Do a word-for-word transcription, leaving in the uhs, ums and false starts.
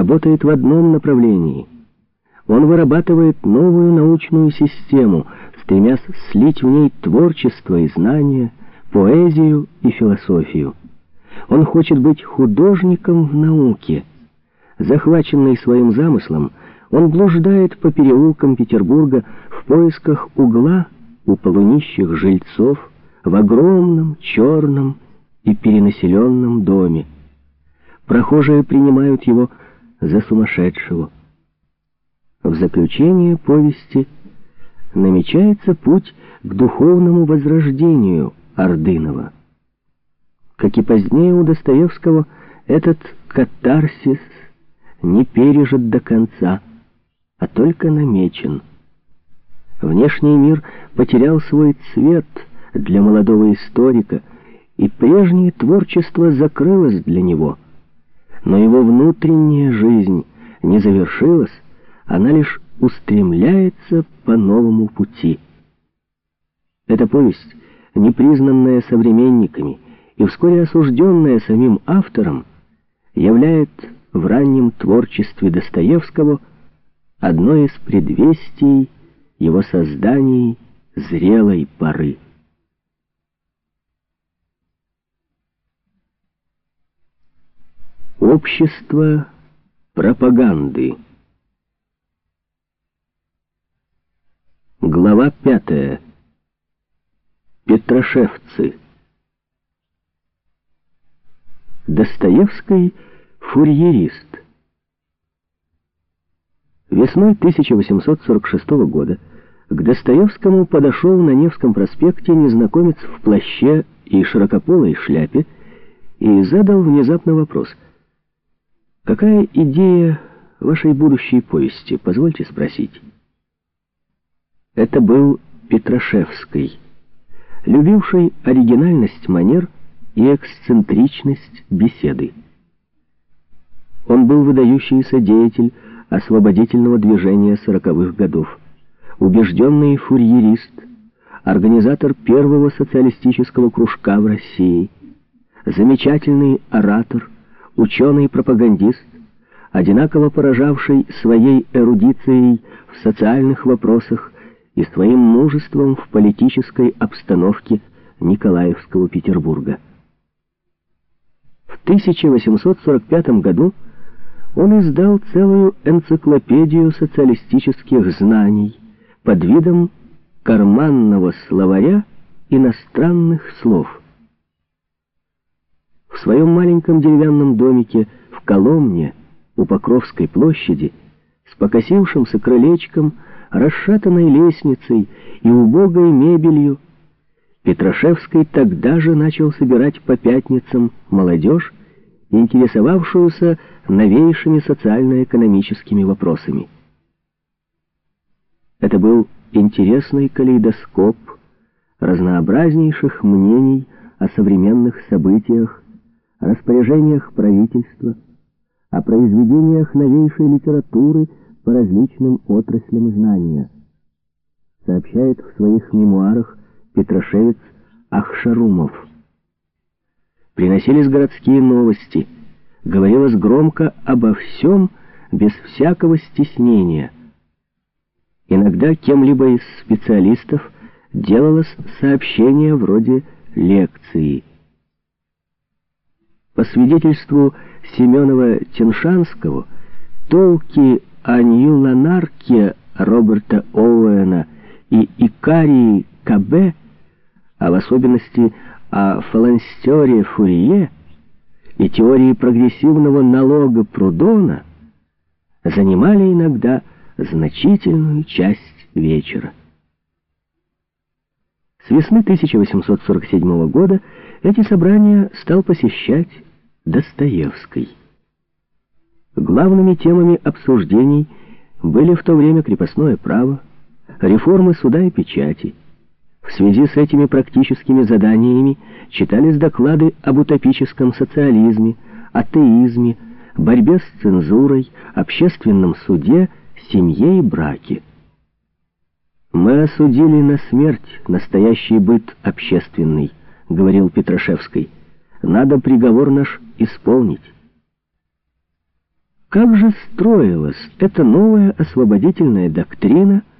работает в одном направлении. Он вырабатывает новую научную систему, стремясь слить в ней творчество и знания, поэзию и философию. Он хочет быть художником в науке. Захваченный своим замыслом, он блуждает по переулкам Петербурга в поисках угла у полунищих жильцов в огромном, черном и перенаселенном доме. Прохожие принимают его за сумасшедшего. В заключение повести намечается путь к духовному возрождению Ордынова. Как и позднее у Достоевского, этот катарсис не пережит до конца, а только намечен. Внешний мир потерял свой цвет для молодого историка, и прежнее творчество закрылось для него. Но его внутренняя жизнь не завершилась, она лишь устремляется по новому пути. Эта повесть, непризнанная современниками и вскоре осужденная самим автором, являет в раннем творчестве Достоевского одно из предвестий его созданий зрелой поры. Общество пропаганды. Глава пятая. Петрошевцы. Достоевский фурьерист. Весной тысяча восемьсот сорок шестого года к Достоевскому подошел на Невском проспекте незнакомец в плаще и широкополой шляпе и задал внезапно вопрос: «Какая идея вашей будущей повести, позвольте спросить?» Это был Петрошевский, любивший оригинальность манер и эксцентричность беседы. Он был выдающийся деятель освободительного движения сороковых годов, убежденный фурьерист, организатор первого социалистического кружка в России, замечательный оратор, ученый-пропагандист, одинаково поражавший своей эрудицией в социальных вопросах и своим мужеством в политической обстановке Николаевского Петербурга. В тысяча восемьсот сорок пятом году он издал целую энциклопедию социалистических знаний под видом карманного словаря иностранных слов. В своем маленьком деревянном домике в Коломне у Покровской площади с покосившимся крылечком, расшатанной лестницей и убогой мебелью Петрошевский тогда же начал собирать по пятницам молодежь, интересовавшуюся новейшими социально-экономическими вопросами. Это был интересный калейдоскоп разнообразнейших мнений о современных событиях, о распоряжениях правительства, о произведениях новейшей литературы по различным отраслям знания. Сообщает в своих мемуарах петрошевец Ахшарумов. Приносились городские новости, говорилось громко обо всем, без всякого стеснения. Иногда кем-либо из специалистов делалось сообщение вроде лекции. По свидетельству Семенова-Теншанского, толки о Нью-Ланарке Роберта Оуэна и Икарии Кабе, а в особенности о фаланстере Фурье и теории прогрессивного налога Прудона, занимали иногда значительную часть вечера. С весны тысяча восемьсот сорок седьмого года эти собрания стал посещать Достоевский. Главными темами обсуждений были в то время крепостное право, реформы суда и печати. В связи с этими практическими заданиями читались доклады об утопическом социализме, атеизме, борьбе с цензурой, общественном суде, семье и браке. «Мы осудили на смерть настоящий быт общественный», — говорил Петрошевский. «Надо приговор наш исполнить». Как же строилась эта новая освободительная доктрина